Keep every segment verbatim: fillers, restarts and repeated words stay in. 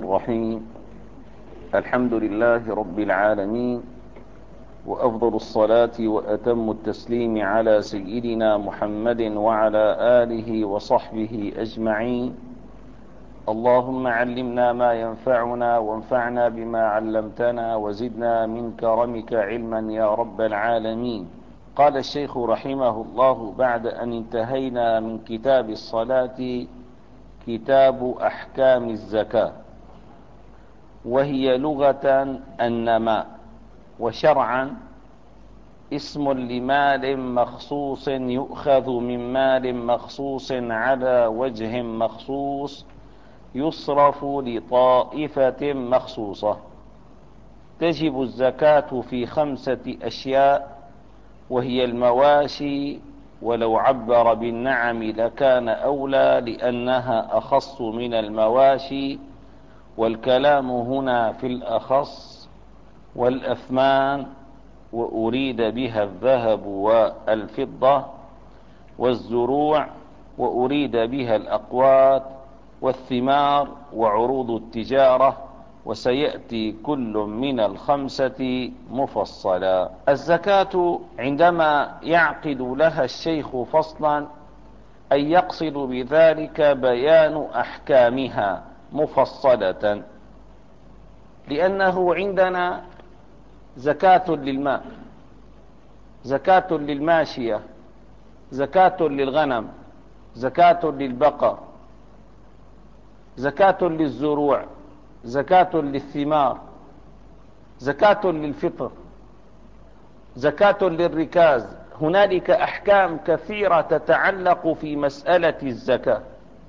الرحيم. الحمد لله رب العالمين، وأفضل الصلاة وأتم التسليم على سيدنا محمد وعلى آله وصحبه أجمعين. اللهم علمنا ما ينفعنا وانفعنا بما علمتنا وزدنا من كرمك علما يا رب العالمين. قال الشيخ رحمه الله بعد أن انتهينا من كتاب الصلاة كتاب أحكام الزكاة، وهي لغة النماء، وشرعا اسم لمال مخصوص يؤخذ من مال مخصوص على وجه مخصوص يصرف لطائفة مخصوصة. تجب الزكاة في خمسة أشياء، وهي المواشي، ولو عبر بالنعم لكان أولى لأنها أخص من المواشي، والكلام هنا في الأخص، والأثمان وأريد بها الذهب والفضة، والزروع وأريد بها الأقوات، والثمار وعروض التجارة، وسيأتي كل من الخمسة مفصلا. الزكاة عندما يعقد لها الشيخ فصلا أي يقصد بذلك بيان أحكامها مفصلة، لأنه عندنا زكاة للماء، زكاة للماشية، زكاة للغنم، زكاة للبقر، زكاة للزروع، زكاة للثمار، زكاة للفطر، زكاة للركاز. هنالك أحكام كثيرة تتعلق في مسألة الزكاة،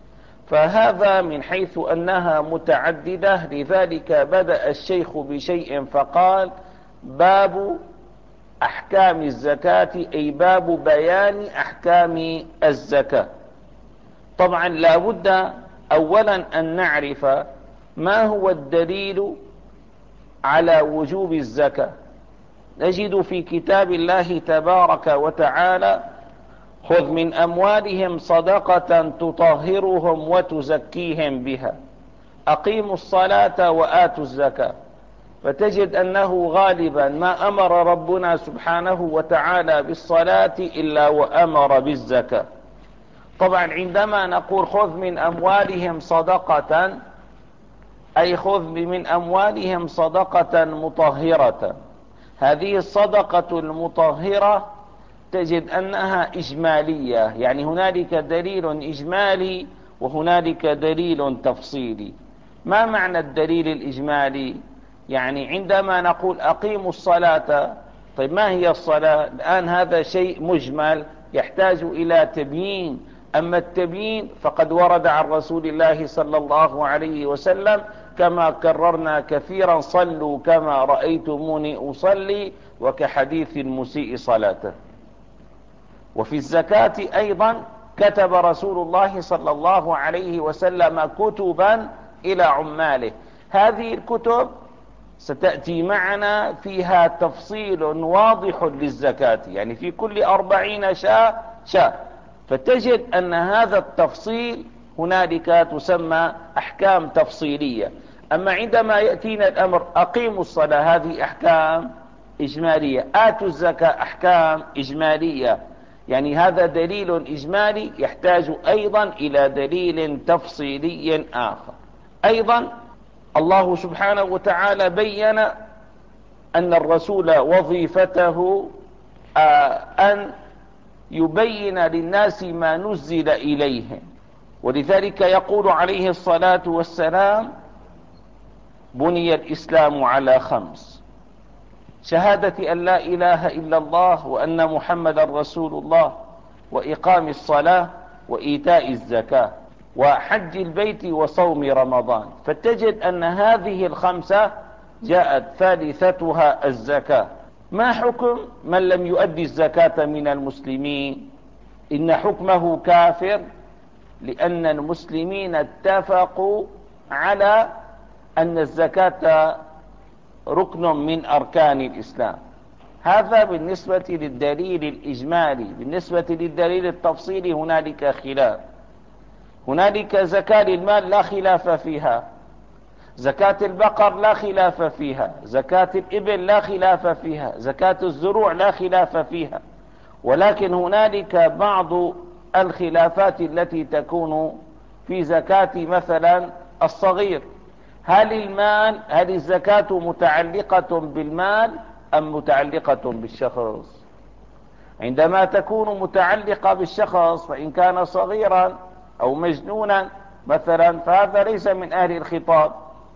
فهذا من حيث أنها متعددة، لذلك بدأ الشيخ بشيء فقال باب أحكام الزكاة، أي باب بيان أحكام الزكاة. طبعا لا بد أولا أن نعرف ما هو الدليل على وجوب الزكاة. نجد في كتاب الله تبارك وتعالى: خذ من أموالهم صدقة تطهرهم وتزكيهم بها، أقيموا الصلاة وآتوا الزكاة. فتجد أنه غالبا ما أمر ربنا سبحانه وتعالى بالصلاة إلا وأمر بالزكاة. طبعا عندما نقول خذ من أموالهم صدقة، أي خذ من أموالهم صدقة مطهرة. هذه الصدقة المطهرة تجد أنها إجمالية، يعني هنالك دليل إجمالي وهنالك دليل تفصيلي. ما معنى الدليل الإجمالي؟ يعني عندما نقول أقيموا الصلاة، طيب ما هي الصلاة؟ الآن هذا شيء مجمل يحتاج إلى تبيين. أما التبيين فقد ورد عن رسول الله صلى الله عليه وسلم كما كررنا كثيرا: صلوا كما رأيتموني أصلي، وكحديث المسيء صلاته. وفي الزكاة أيضا كتب رسول الله صلى الله عليه وسلم كتبا إلى عماله. هذه الكتب ستأتي معنا فيها تفصيل واضح للزكاة، يعني في كل أربعين شاة شاة. فتجد أن هذا التفصيل هنالك تسمى أحكام تفصيلية. أما عندما يأتينا الأمر أقيموا الصلاة، هذه أحكام إجمالية. آتوا الزكاة أحكام إجمالية، يعني هذا دليل إجمالي يحتاج أيضا إلى دليل تفصيلي آخر. أيضا الله سبحانه وتعالى بين أن الرسول وظيفته أن يبين للناس ما نزل إليهم، ولذلك يقول عليه الصلاة والسلام: بني الإسلام على خمس: شهادة أن لا إله إلا الله وأن محمد رسول الله، وإقام الصلاة، وإيتاء الزكاة، وحج البيت، وصوم رمضان. فتجد أن هذه الخمسة جاءت ثالثتها الزكاة. ما حكم من لم يؤدي الزكاة من المسلمين؟ إن حكمه كافر، لأن المسلمين اتفقوا على أن الزكاة ركن من أركان الإسلام. هذا بالنسبة للدليل الإجمالي. بالنسبة للدليل التفصيلي هنالك خلاف. هنالك زكاة للمال لا خلاف فيها. زكاة البقر لا خلاف فيها، زكاة الإبل لا خلاف فيها، زكاة الزروع لا خلاف فيها، ولكن هنالك بعض الخلافات التي تكون في زكاة مثلا الصغير. هل المال هل الزكاة متعلقة بالمال أم متعلقة بالشخص؟ عندما تكون متعلقة بالشخص فإن كان صغيرا أو مجنونا مثلا فهذا ليس من أهل الخطاب،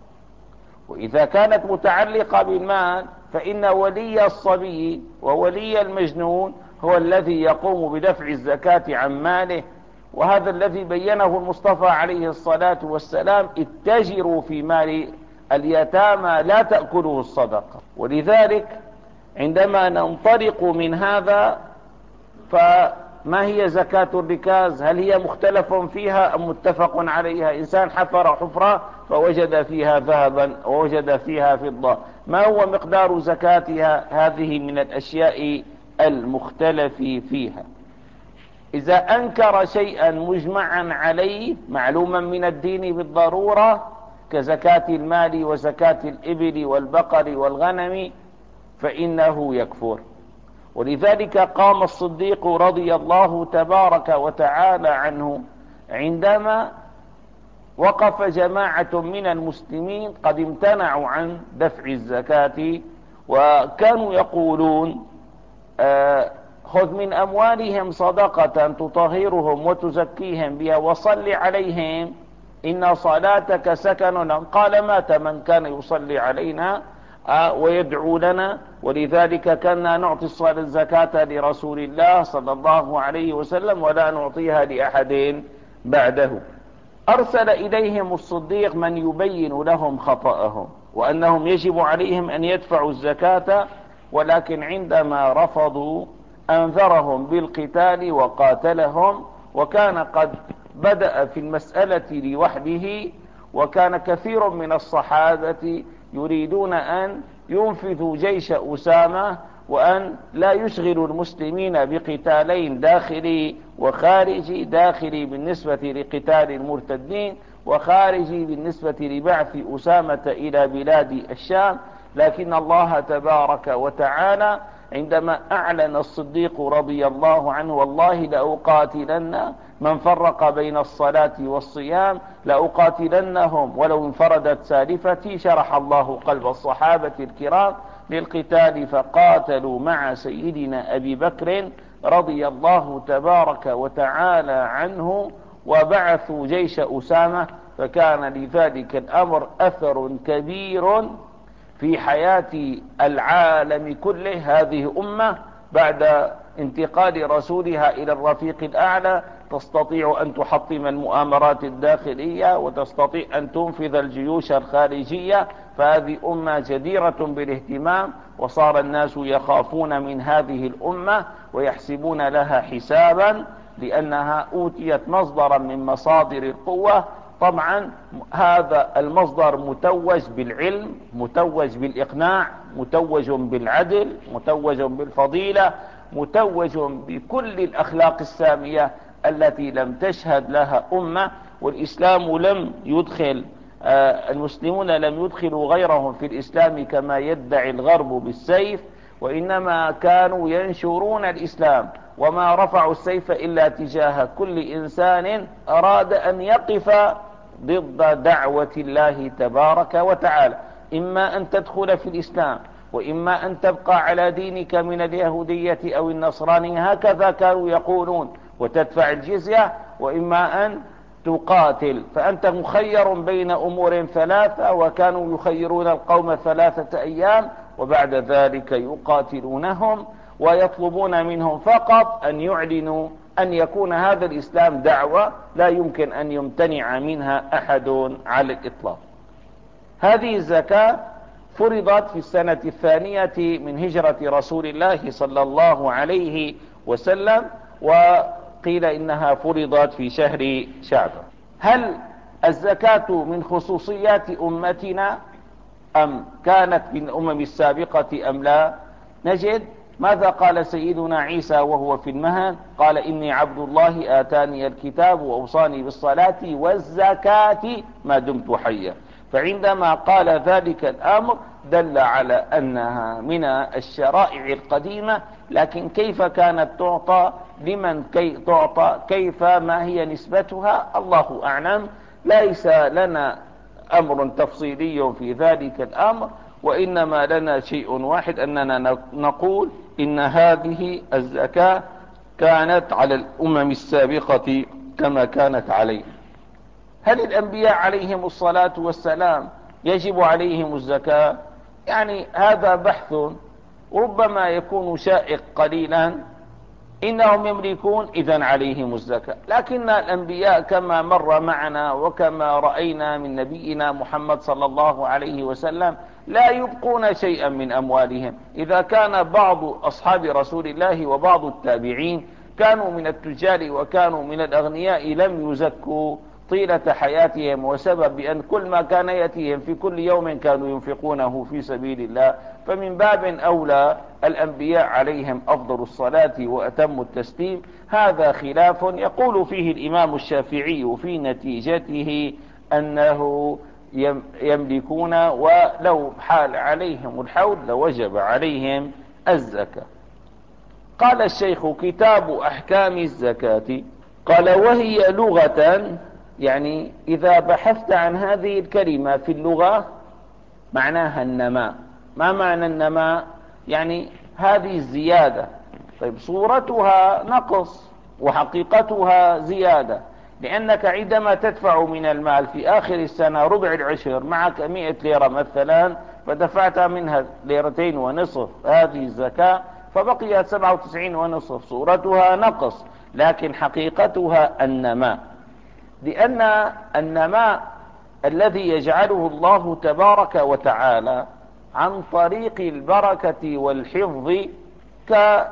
وإذا كانت متعلقة بالمال فإن ولي الصبي وولي المجنون هو الذي يقوم بدفع الزكاة عن ماله. وهذا الذي بينه المصطفى عليه الصلاة والسلام: اتجروا في مال اليتامى لا تأكله الصدقة. ولذلك عندما ننطلق من هذا، فما هي زكاة الركاز؟ هل هي مختلف فيها أم متفق عليها؟ إنسان حفر حفرة فوجد فيها ذهبا ووجد فيها فضة، ما هو مقدار زكاتها؟ هذه من الأشياء المختلف فيها. إذا أنكر شيئا مجمعا عليه معلوما من الدين بالضرورة كزكاة المال وزكاة الإبل والبقر والغنم فإنه يكفر. ولذلك قام الصديق رضي الله تبارك وتعالى عنه عندما وقف جماعة من المسلمين قد امتنعوا عن دفع الزكاة، وكانوا يقولون: آه خذ من أموالهم صدقة تطهرهم وتزكيهم بها وصل عليهم إن صلاتك سكن لهم. قال: مات من كان يصلي علينا آه ويدعو لنا. ولذلك كنا نعطي الزكاة لرسول الله صلى الله عليه وسلم ولا نعطيها لأحد بعده. أرسل إليهم الصديق من يبين لهم خطأهم وأنهم يجب عليهم أن يدفعوا الزكاة، ولكن عندما رفضوا أنذرهم بالقتال وقاتلهم، وكان قد بدأ في المسألة لوحده، وكان كثير من الصحابة يريدون أن ينفذوا جيش أسامة وأن لا يشغلوا المسلمين بقتالين داخلي وخارجي: داخلي بالنسبة لقتال المرتدين، وخارجي بالنسبة لبعث أسامة إلى بلاد الشام. لكن الله تبارك وتعالى عندما أعلن الصديق رضي الله عنه: والله لأقاتلن من فرق بين الصلاة والصيام، لأقاتلنهم ولو انفردت سالفتي، شرح الله قلب الصحابة الكرام للقتال فقاتلوا مع سيدنا أبي بكر رضي الله تبارك وتعالى عنه وبعثوا جيش أسامة. فكان لذلك الأمر أثر كبير في حياة العالم كله. هذه أمة بعد انتقال رسولها إلى الرفيق الأعلى تستطيع أن تحطم المؤامرات الداخلية وتستطيع أن تنفذ الجيوش الخارجية، فهذه أمة جديرة بالاهتمام. وصار الناس يخافون من هذه الأمة ويحسبون لها حسابا لأنها أوتيت مصدرا من مصادر القوة. طبعا هذا المصدر متوج بالعلم، متوج بالإقناع، متوج بالعدل، متوج بالفضيلة، متوج بكل الأخلاق السامية التي لم تشهد لها أمة. والإسلام لم يدخل آه المسلمون لم يدخلوا غيرهم في الإسلام كما يدعي الغرب بالسيف، وإنما كانوا ينشرون الإسلام وما رفعوا السيف إلا تجاه كل إنسان أراد أن يقف ضد دعوة الله تبارك وتعالى، إما أن تدخل في الإسلام وإما أن تبقى على دينك من اليهودية أو النصرانية، هكذا كانوا يقولون، وتدفع الجزية، وإما أن تقاتل. فأنت مخير بين أمور ثلاثة، وكانوا يخيرون القوم ثلاثة أيام وبعد ذلك يقاتلونهم ويطلبون منهم فقط أن يعلنوا أن يكون هذا الإسلام دعوة لا يمكن أن يمتنع منها أحد على الإطلاق. هذه الزكاة فرضت في السنة الثانية من هجرة رسول الله صلى الله عليه وسلم، وقيل إنها فرضت في شهر شعبان. هل الزكاة من خصوصيات أمتنا أم كانت من الأمم السابقة أم لا؟ نجد ماذا قال سيدنا عيسى وهو في المهد؟ قال: إني عبد الله آتاني الكتاب وأوصاني بالصلاة والزكاة ما دمت حيا. فعندما قال ذلك الأمر دل على أنها من الشرائع القديمة، لكن كيف كانت تعطى، لمن كي تعطى، كيف، ما هي نسبتها، الله أعلم. ليس لنا أمر تفصيلي في ذلك الأمر، وإنما لنا شيء واحد، أننا نقول إن هذه الزكاة كانت على الأمم السابقة كما كانت عليه. هل الأنبياء عليهم الصلاة والسلام يجب عليهم الزكاة؟ يعني هذا بحث ربما يكون شائق قليلا. إنهم يملكون، إذن عليهم الزكاة، لكن الأنبياء كما مر معنا وكما رأينا من نبينا محمد صلى الله عليه وسلم لا يبقون شيئا من أموالهم. إذا كان بعض أصحاب رسول الله وبعض التابعين كانوا من التجار وكانوا من الأغنياء لم يزكوا طيلة حياتهم، وسبب بأن كل ما كان يأتيهم في كل يوم كانوا ينفقونه في سبيل الله، فمن باب أولى الأنبياء عليهم أفضل الصلاة وأتم التسليم. هذا خلاف يقول فيه الإمام الشافعي في نتيجته أنه يملكون، ولو حال عليهم الحول لوجب عليهم الزكاة. قال الشيخ: كتاب أحكام الزكاة. قال: وهي لغة، يعني إذا بحثت عن هذه الكلمة في اللغة معناها النماء. ما معنى النماء؟ يعني هذه الزيادة. طيب، صورتها نقص وحقيقتها زيادة، لأنك عندما تدفع من المال في آخر السنة ربع العشر، معك مئة ليرة مثلا، فدفعت منها ليرتين ونصف هذه الزكاة، فبقيت سبعة وتسعين ونصف. صورتها نقص لكن حقيقتها النماء، لأن النماء الذي يجعله الله تبارك وتعالى عن طريق البركة والحفظ ك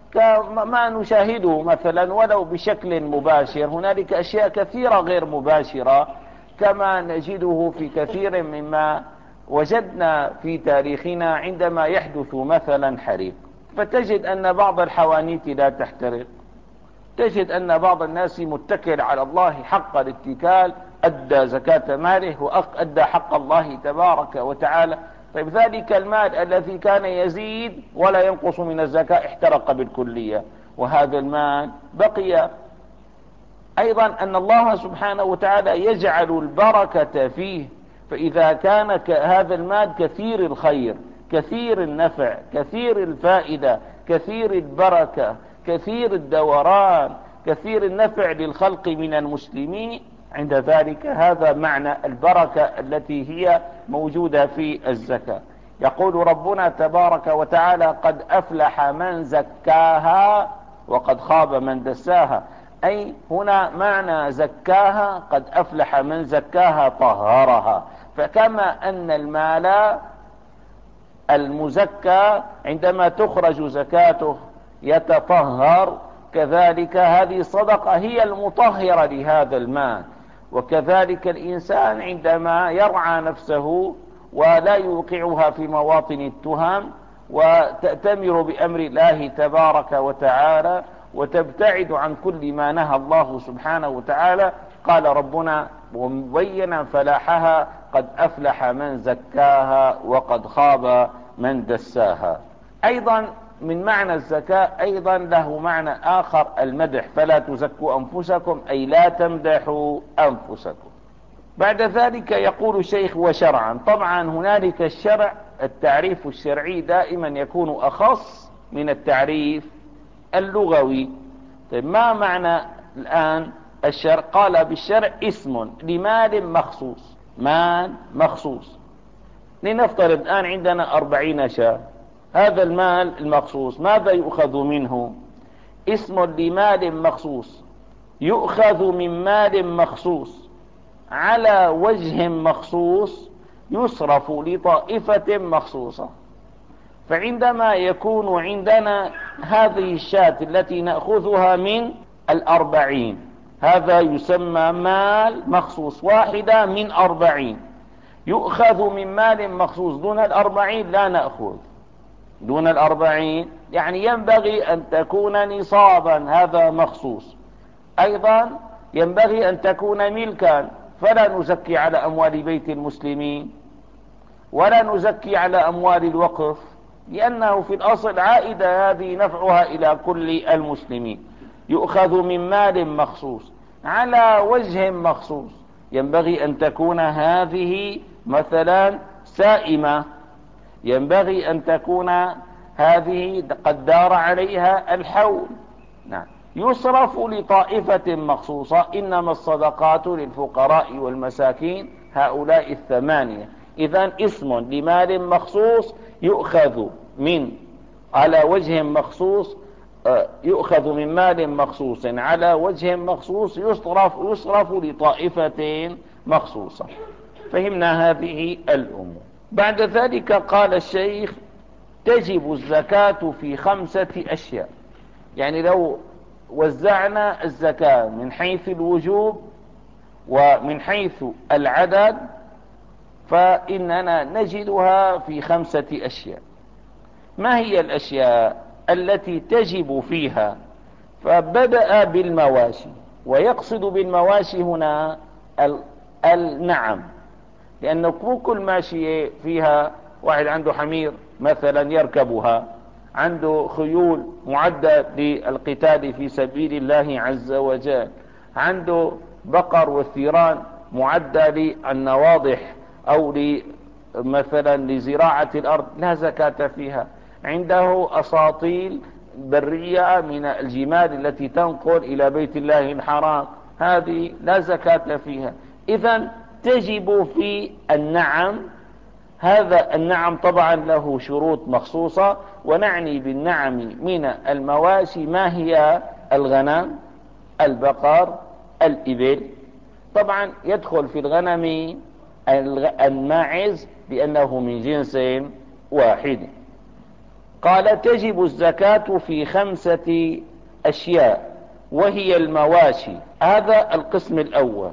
كما نشاهده مثلا ولو بشكل مباشر. هنالك أشياء كثيرة غير مباشرة، كما نجده في كثير مما وجدنا في تاريخنا عندما يحدث مثلا حريق، فتجد أن بعض الحوانيت لا تحترق، تجد أن بعض الناس متكل على الله حق الاتكال، أدى زكاة ماله وأدى حق الله تبارك وتعالى. طيب، ذلك المال الذي كان يزيد ولا ينقص من الزكاة احترق بالكلية، وهذا المال بقي. أيضا أن الله سبحانه وتعالى يجعل البركة فيه، فإذا كان هذا المال كثير الخير، كثير النفع، كثير الفائدة، كثير البركة، كثير الدوران، كثير النفع للخلق من المسلمين، عند ذلك هذا معنى البركة التي هي موجودة في الزكاة. يقول ربنا تبارك وتعالى: قد أفلح من زكاها وقد خاب من دساها. أي هنا معنى زكاها، قد أفلح من زكاها طهرها. فكما أن المال المزكى عندما تخرج زكاته يتطهر، كذلك هذه الصدقة هي المطهرة لهذا المال. وكذلك الإنسان عندما يرعى نفسه ولا يوقعها في مواطن التهم وتأتمر بأمر الله تبارك وتعالى وتبتعد عن كل ما نهى الله سبحانه وتعالى، قال ربنا مبينا فلاحها: قد أفلح من زكاها وقد خاب من دساها. أيضا من معنى الزكاة أيضا له معنى آخر، المدح: فلا تزكوا أنفسكم، أي لا تمدحوا أنفسكم. بعد ذلك يقول الشيخ: وشرعا. طبعا هنالك الشرع، التعريف الشرعي دائما يكون أخص من التعريف اللغوي. طيب، ما معنى الآن الشرع؟ قال: بالشرع اسم لمال مخصوص، مال مخصوص. لنفترض الآن عندنا أربعين شاة، هذا المال المخصوص ماذا يؤخذ منه؟ اسم لمال مخصوص، يؤخذ من مال مخصوص على وجه مخصوص يصرف لطائفة مخصوصة. فعندما يكون عندنا هذه الشاة التي نأخذها من الأربعين، هذا يسمى مال مخصوص، واحدة من أربعين، يؤخذ من مال مخصوص. دون الأربعين لا نأخذ، دون الأربعين يعني ينبغي أن تكون نصابا، هذا مخصوص. أيضا ينبغي أن تكون ملكا، فلا نزكي على أموال بيت المسلمين ولا نزكي على أموال الوقف، لأنه في الأصل عائدة هذه نفعها إلى كل المسلمين. يؤخذ من مال مخصوص على وجه مخصوص. ينبغي أن تكون هذه مثلا سائمة، ينبغي أن تكون هذه قد دار عليها الحول. نعم. يصرف لطائفة مخصوصة، إنما الصدقات للفقراء والمساكين، هؤلاء الثمانية. إذن اسم لمال مخصوص يؤخذ من على وجه مخصوص، يؤخذ من مال مخصوص على وجه مخصوص، يصرف يصرف لطائفة مخصوصة. فهمنا هذه الأمور. بعد ذلك قال الشيخ: تجب الزكاة في خمسة أشياء. يعني لو وزعنا الزكاة من حيث الوجوب ومن حيث العدد فإننا نجدها في خمسة أشياء. ما هي الأشياء التي تجب فيها؟ فبدأ بالمواشي، ويقصد بالمواشي هنا النعم، لأن كل ماشية فيها واحد عنده حمير مثلا يركبها، عنده خيول معدة للقتال في سبيل الله عز وجل، عنده بقر والثيران معدة للنواضح أو مثلا لزراعة الأرض، لا زكاة فيها. عنده أساطيل برية من الجمال التي تنقل إلى بيت الله الحرام، هذه لا زكاة فيها. إذن تجب في النعم. هذا النعم طبعا له شروط مخصوصة، ونعني بالنعم من المواشي ما هي؟ الغنم، البقر، الإبل. طبعا يدخل في الغنم الماعز لأنه من جنس واحد. قال: تجب الزكاة في خمسة أشياء وهي المواشي. هذا القسم الأول.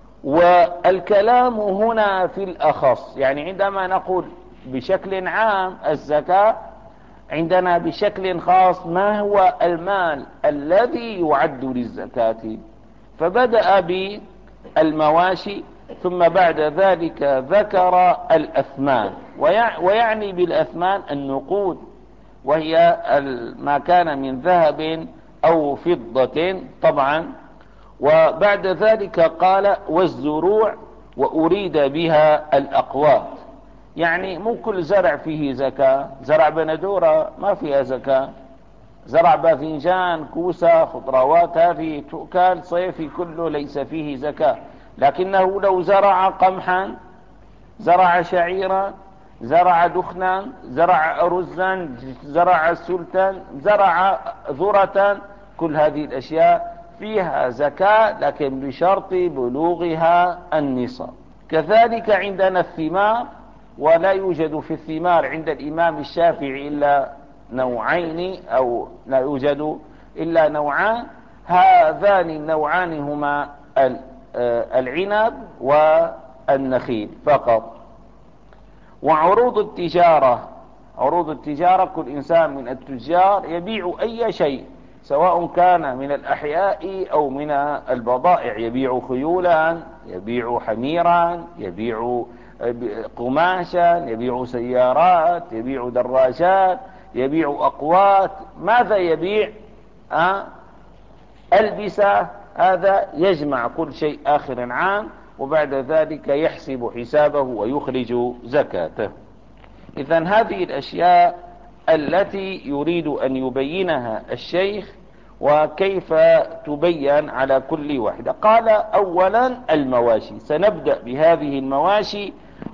والكلام هنا في الأخص، يعني عندما نقول بشكل عام الزكاة، عندنا بشكل خاص ما هو المال الذي يعد للزكاة. فبدأ بالمواشي، ثم بعد ذلك ذكر الأثمان، ويعني بالأثمان النقود، وهي ما كان من ذهب أو فضة طبعا. وبعد ذلك قال: والزروع، وأريد بها الأقوات. يعني مو كل زرع فيه زكاة. زرع بندورة ما فيها زكاة، زرع باذنجان، كوسة، خضروات هذه تؤكل صيفي كله ليس فيه زكاة. لكنه لو زرع قمحا، زرع شعيرا، زرع دخنا، زرع رزا، زرع سلتا، زرع ذرة، كل هذه الأشياء فيها زكاة، لكن بشرط بلوغها النصاب. كذلك عندنا الثمار، ولا يوجد في الثمار عند الإمام الشافعي إلا نوعين، أو لا يوجد إلا نوعان. هذان النوعان هما العنب والنخيل فقط. وعروض التجارة، عروض التجارة كل إنسان من التجار يبيع أي شيء، سواء كان من الأحياء أو من البضائع، يبيع خيولا، يبيع حميرا، يبيع قماشا، يبيع سيارات، يبيع دراجات، يبيع أقوات. ماذا يبيع؟ أه؟ ألبسة. هذا يجمع كل شيء آخر عام، وبعد ذلك يحسب حسابه ويخرج زكاته. إذن هذه الأشياء التي يريد أن يبينها الشيخ، وكيف تبين على كل واحدة. قال: أولا المواشي. سنبدأ بهذه المواشي،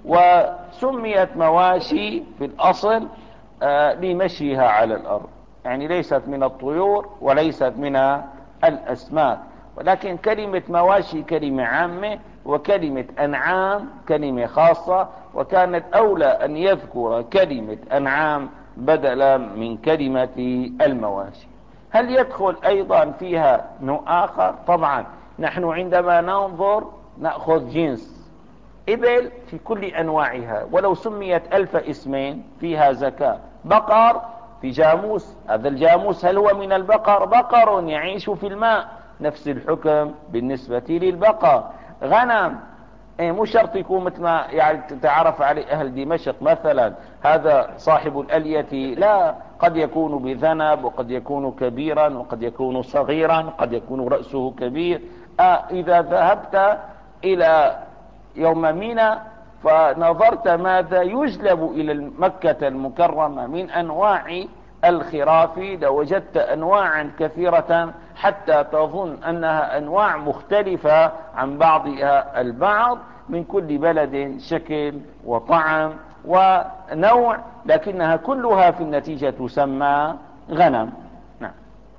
وسميت مواشي في الأصل آه لمشيها على الأرض، يعني ليست من الطيور وليست من الأسماك، ولكن كلمة مواشي كلمة عامة، وكلمة أنعام كلمة خاصة، وكانت أولى أن يذكر كلمة أنعام بدلا من كلمة المواشي. هل يدخل أيضا فيها نوع آخر؟ طبعا نحن عندما ننظر نأخذ جنس إبل في كل أنواعها، ولو سميت ألف اسمين فيها زكاة. بقر في جاموس، هذا الجاموس هل هو من البقر؟ بقر يعيش في الماء، نفس الحكم بالنسبة للبقر. غنم ايه مو شرط يكون مثل ما يعني تتعرف عليه اهل دمشق مثلا، هذا صاحب الالية، لا، قد يكون بذنب وقد يكون كبيرا وقد يكون صغيرا، قد يكون رأسه كبير. آه اذا ذهبت الى يوم منى فنظرت ماذا يجلب الى مكة المكرمة من انواع الخراف، لوجدت انواعا كثيرة حتى تظن انها انواع مختلفة عن بعضها البعض، من كل بلد شكل وطعم ونوع، لكنها كلها في النتيجة تسمى غنم. نعم.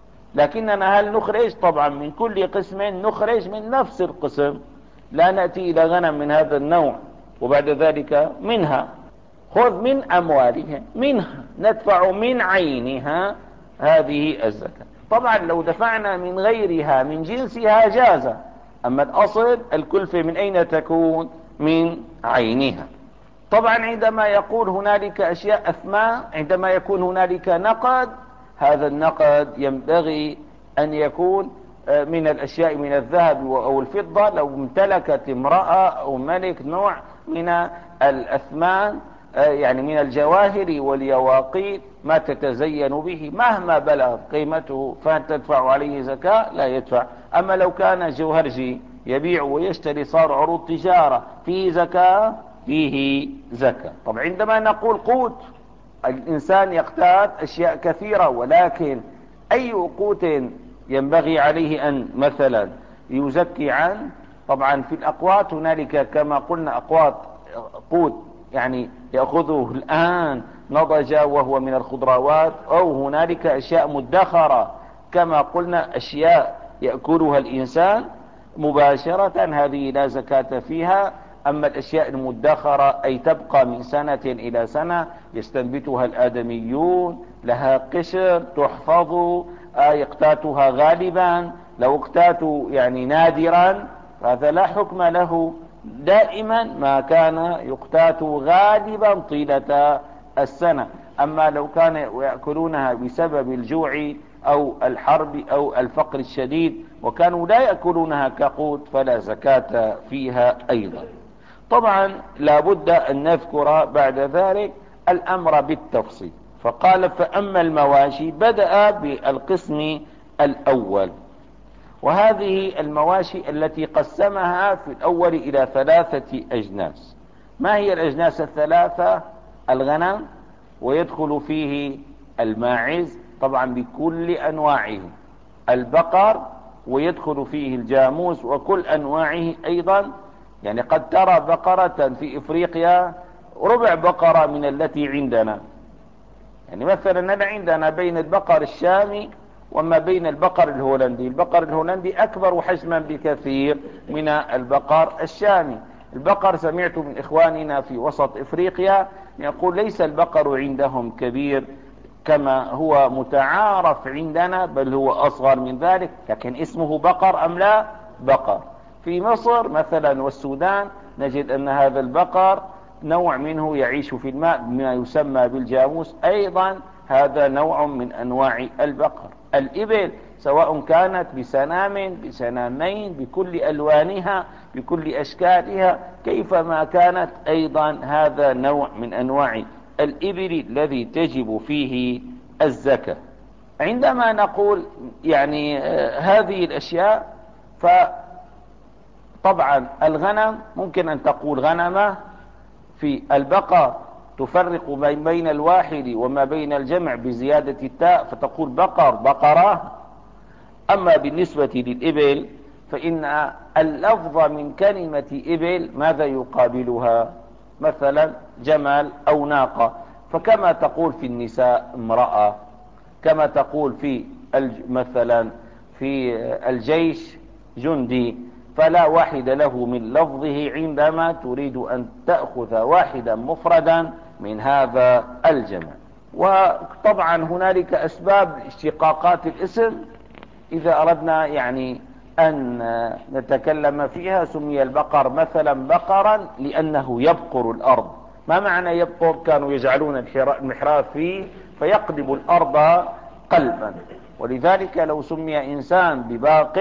لكننا هل نخرج؟ طبعا من كل قسم نخرج من نفس القسم، لا نأتي الى غنم من هذا النوع وبعد ذلك منها خذ من اموالهم، منها ندفع من عينها هذه الزكاة. طبعا لو دفعنا من غيرها من جنسها جاز، اما الاصل الكلفة من اين تكون؟ من عينها. طبعا عندما يقول هنالك اشياء اثمان، عندما يكون هنالك نقد، هذا النقد ينبغي ان يكون من الاشياء من الذهب او الفضة. لو امتلكت امرأة او ملك نوع من الاثمان يعني من الجواهر واليواقيت ما تتزين به مهما بلغ قيمته فهل تدفع عليه زكاة؟ لا يدفع. اما لو كان جوهرجي يبيع ويشتري صار عروض تجارة فيه زكاة، فيه زكاة. طب عندما نقول قوت، الانسان يقتات اشياء كثيرة، ولكن اي قوت ينبغي عليه ان مثلا يزكي عنه؟ طبعا في الاقوات هنالك كما قلنا اقوات قوت يعني يأخذه الآن نضج وهو من الخضروات، أو هنالك أشياء مدخرة كما قلنا أشياء يأكلها الإنسان مباشرة، هذه لا زكاة فيها. أما الأشياء المدخرة أي تبقى من سنة إلى سنة يستنبتها الآدميون، لها قشر تحفظ، يقتاتها غالبا، لو اقتاتوا يعني نادرا هذا لا حكم له، دائما ما كان يقتات غالبا طيلة السنة. اما لو كان يأكلونها بسبب الجوع او الحرب او الفقر الشديد وكانوا لا يأكلونها كقوت فلا زكاة فيها ايضا. طبعا لابد ان نذكر بعد ذلك الامر بالتفصيل، فقال فاما المواشي، بدأ بالقسم الاول، وهذه المواشي التي قسمها في الاول الى ثلاثة اجناس. ما هي الاجناس الثلاثة؟ الغنم، ويدخل فيه الماعز طبعا بكل انواعه، البقر، ويدخل فيه الجاموس وكل انواعه ايضا. يعني قد ترى بقرة في افريقيا ربع بقرة من التي عندنا. يعني مثلا أنا عندنا بين البقر الشامي وما بين البقر الهولندي، البقر الهولندي اكبر حجما بكثير من البقر الشامي. البقر سمعت من اخواننا في وسط افريقيا يقول ليس البقر عندهم كبير كما هو متعارف عندنا، بل هو اصغر من ذلك، لكن اسمه بقر ام لا؟ بقر. في مصر مثلا والسودان نجد ان هذا البقر نوع منه يعيش في الماء بما يسمى بالجاموس، ايضا هذا نوع من انواع البقر. الابل سواء كانت بسنام بسنامين بكل الوانها بكل اشكالها كيفما كانت، ايضا هذا نوع من انواع الابل الذي تجب فيه الزكاة. عندما نقول يعني آه هذه الاشياء، فطبعا الغنم ممكن ان تقول غنمة، في البقر تفرق بين الواحد وما بين الجمع بزيادة التاء فتقول بقر بقرة. اما بالنسبة للإبل فإن اللفظ من كلمة إبل ماذا يقابلها؟ مثلا جمل او ناقة، فكما تقول في النساء امرأة، كما تقول في مثلا في الجيش جندي، فلا واحد له من لفظه عندما تريد ان تأخذ واحدا مفردا من هذا الجمع. وطبعا هنالك اسباب اشتقاقات الاسم اذا اردنا يعني ان نتكلم فيها. سمي البقر مثلا بقرا لانه يبقر الارض. ما معنى يبقر؟ كانوا يجعلون المحراث فيه فيقلب الارض قلبا، ولذلك لو سمي انسان بباقر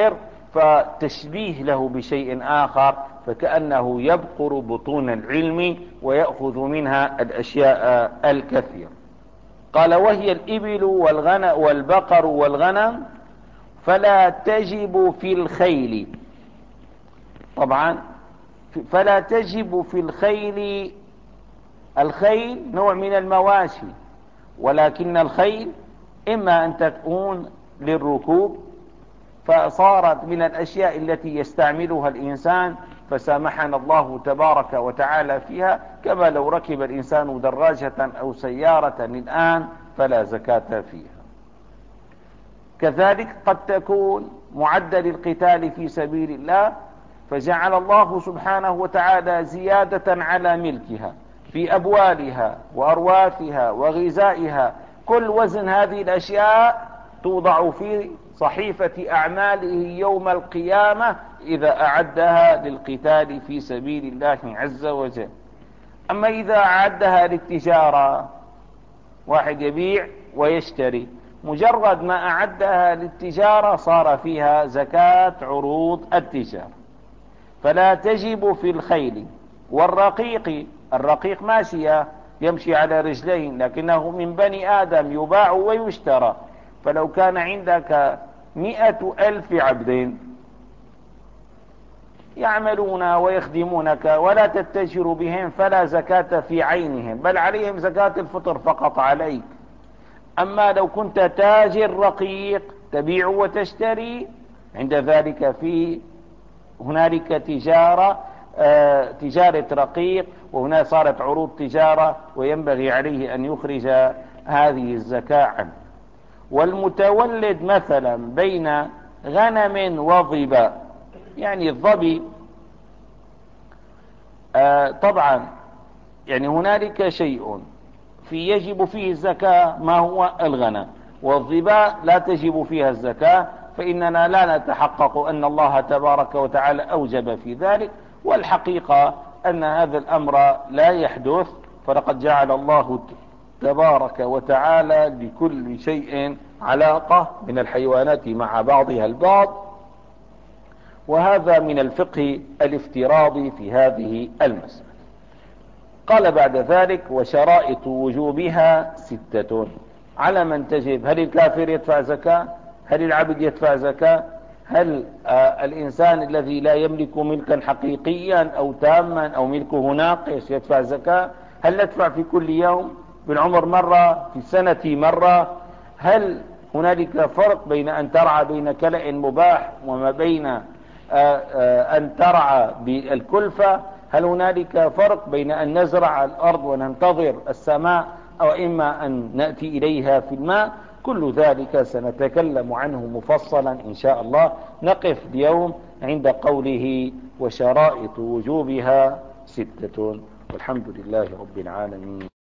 فتشبيه له بشيء آخر فكأنه يبقر بطون العلم ويأخذ منها الأشياء الكثيرة. قال وهي الإبل والغنم والبقر والغنم فلا تجب في الخيل. طبعا فلا تجب في الخيل، الخيل نوع من المواشي، ولكن الخيل إما أن تكون للركوب فصارت من الأشياء التي يستعملها الإنسان فسامحنا الله تبارك وتعالى فيها، كما لو ركب الإنسان دراجة أو سيارة الآن فلا زكاة فيها. كذلك قد تكون معدة للقتال في سبيل الله فجعل الله سبحانه وتعالى زيادة على ملكها في أبوالها وأرواثها وغذائها. كل وزن هذه الأشياء توضع في صحيفة أعماله يوم القيامة إذا أعدها للقتال في سبيل الله عز وجل. أما إذا أعدها للتجارة، واحد يبيع ويشتري، مجرد ما أعدها للتجارة صار فيها زكاة عروض التجارة. فلا تجب في الخيل والرقيق. الرقيق ماشية يمشي على رجلين لكنه من بني آدم يباع ويشترى، فلو كان عندك مئة ألف عبد يعملون ويخدمونك ولا تتجر بهم فلا زكاة في عينهم، بل عليهم زكاة الفطر فقط عليك. أما لو كنت تاجر رقيق تبيع وتشتري، عند ذلك في هنالك تجارة آه تجارة رقيق، وهنا صارت عروض تجارة وينبغي عليه أن يخرج هذه الزكاة عنه. والمتولد مثلا بين غنم وظباء، يعني الظبي آه طبعا يعني هنالك شيء في يجب فيه الزكاة ما هو الغنم، والظباء لا تجب فيها الزكاة، فإننا لا نتحقق أن الله تبارك وتعالى أوجب في ذلك، والحقيقة أن هذا الأمر لا يحدث، فلقد جعل الله تبارك وتعالى لكل شيء علاقة من الحيوانات مع بعضها البعض، وهذا من الفقه الافتراضي في هذه المسألة. قال بعد ذلك وشرائط وجوبها ستة. على من تجب؟ هل الكافر يدفع زكاة؟ هل العبد يدفع زكاة؟ هل آه الإنسان الذي لا يملك ملكا حقيقيا أو تاما أو ملكه ناقص يدفع زكاة؟ هل ندفع في كل يوم بالعمر مرة، في السنة مرة؟ هل هنالك فرق بين أن ترعى بين كلأ مباح وما بين آآ آآ أن ترعى بالكلفة؟ هل هنالك فرق بين أن نزرع الأرض وننتظر السماء أو إما أن نأتي إليها في الماء؟ كل ذلك سنتكلم عنه مفصلا إن شاء الله. نقف اليوم عند قوله وشرائط وجوبها ستة، والحمد لله رب العالمين.